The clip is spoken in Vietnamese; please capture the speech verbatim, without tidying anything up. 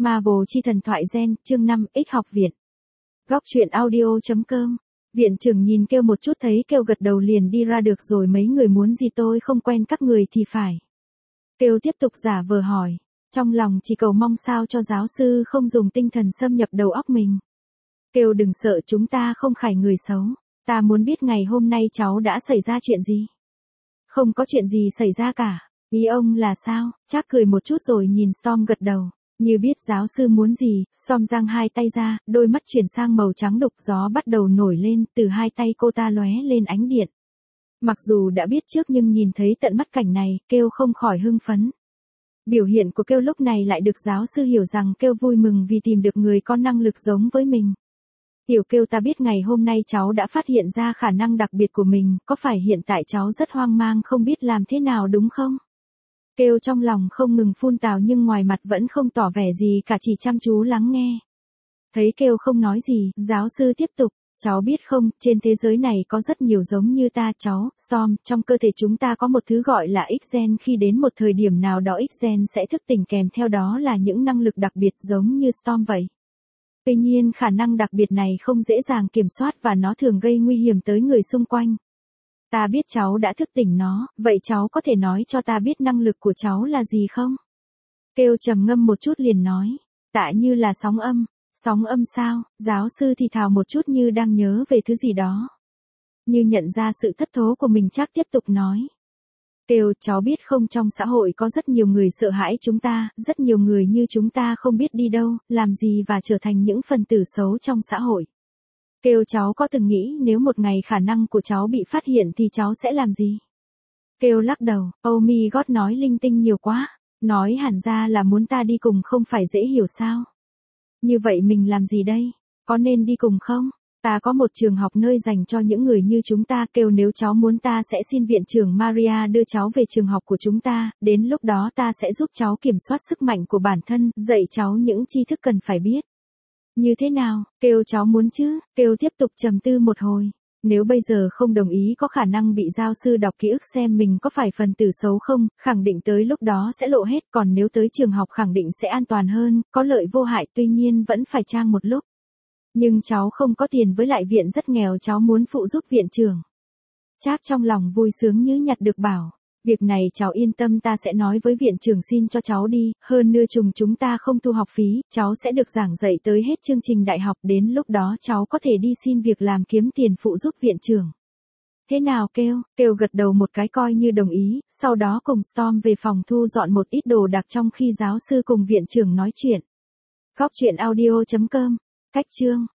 Marvel chi thần thoại gen, chương năm, X học viện. Góc truyện audio chấm com. Viện trưởng nhìn Kêu một chút thấy Kêu gật đầu liền đi ra được rồi, mấy người muốn gì tôi không quen các người thì phải. Kêu tiếp tục giả vờ hỏi, trong lòng chỉ cầu mong sao cho giáo sư không dùng tinh thần xâm nhập đầu óc mình. Kêu đừng sợ, chúng ta không phải người xấu, ta muốn biết ngày hôm nay cháu đã xảy ra chuyện gì. Không có chuyện gì xảy ra cả, ý ông là sao? Trác cười một chút rồi nhìn Storm gật đầu. Như biết giáo sư muốn gì, Storm giang hai tay ra, đôi mắt chuyển sang màu trắng đục, gió bắt đầu nổi lên, từ hai tay cô ta lóe lên ánh điện. Mặc dù đã biết trước nhưng nhìn thấy tận mắt cảnh này, Kêu không khỏi hưng phấn. Biểu hiện của Kêu lúc này lại được giáo sư hiểu rằng Kêu vui mừng vì tìm được người có năng lực giống với mình. Tiểu Kêu, ta biết ngày hôm nay cháu đã phát hiện ra khả năng đặc biệt của mình, có phải hiện tại cháu rất hoang mang không biết làm thế nào đúng không? Kêu trong lòng không ngừng phun tào nhưng ngoài mặt vẫn không tỏ vẻ gì cả, chỉ chăm chú lắng nghe. Thấy Kêu không nói gì, giáo sư tiếp tục, cháu biết không, trên thế giới này có rất nhiều giống như ta cháu, Storm, trong cơ thể chúng ta có một thứ gọi là X-gen, khi đến một thời điểm nào đó X-gen sẽ thức tỉnh kèm theo đó là những năng lực đặc biệt giống như Storm vậy. Tuy nhiên khả năng đặc biệt này không dễ dàng kiểm soát và nó thường gây nguy hiểm tới người xung quanh. Ta biết cháu đã thức tỉnh nó, vậy cháu có thể nói cho ta biết năng lực của cháu là gì không? Kêu trầm ngâm một chút liền nói, tạ như là sóng âm. Sóng âm sao? Giáo sư thì thào một chút như đang nhớ về thứ gì đó. Như nhận ra sự thất thố của mình, Trác tiếp tục nói. Kêu, cháu biết không, trong xã hội có rất nhiều người sợ hãi chúng ta, rất nhiều người như chúng ta không biết đi đâu, làm gì và trở thành những phần tử xấu trong xã hội. Kêu, cháu có từng nghĩ nếu một ngày khả năng của cháu bị phát hiện thì cháu sẽ làm gì? Kêu lắc đầu, oh my god, nói linh tinh nhiều quá, nói hẳn ra là muốn ta đi cùng không phải dễ hiểu sao? Như vậy mình làm gì đây? Có nên đi cùng không? Ta có một trường học nơi dành cho những người như chúng ta, Kêu, nếu cháu muốn ta sẽ xin viện trưởng Maria đưa cháu về trường học của chúng ta, đến lúc đó ta sẽ giúp cháu kiểm soát sức mạnh của bản thân, dạy cháu những tri thức cần phải biết. Như thế nào? Kêu, cháu muốn chứ? Kêu tiếp tục trầm tư một hồi. Nếu bây giờ không đồng ý có khả năng bị giáo sư đọc ký ức xem mình có phải phần tử xấu không, khẳng định tới lúc đó sẽ lộ hết, còn nếu tới trường học khẳng định sẽ an toàn hơn, có lợi vô hại, tuy nhiên vẫn phải trang một lúc. Nhưng cháu không có tiền với lại viện rất nghèo, cháu muốn phụ giúp viện trưởng. Trác trong lòng vui sướng như nhặt được bảo. Việc này cháu yên tâm, ta sẽ nói với viện trưởng xin cho cháu đi, hơn nữa chùng chúng ta không thu học phí, cháu sẽ được giảng dạy tới hết chương trình đại học, đến lúc đó cháu có thể đi xin việc làm kiếm tiền phụ giúp viện trưởng. Thế nào? Kêu, Kêu gật đầu một cái coi như đồng ý, sau đó cùng Storm về phòng thu dọn một ít đồ đạc trong khi giáo sư cùng viện trưởng nói chuyện. Góc truyện audio chấm com. Cách chương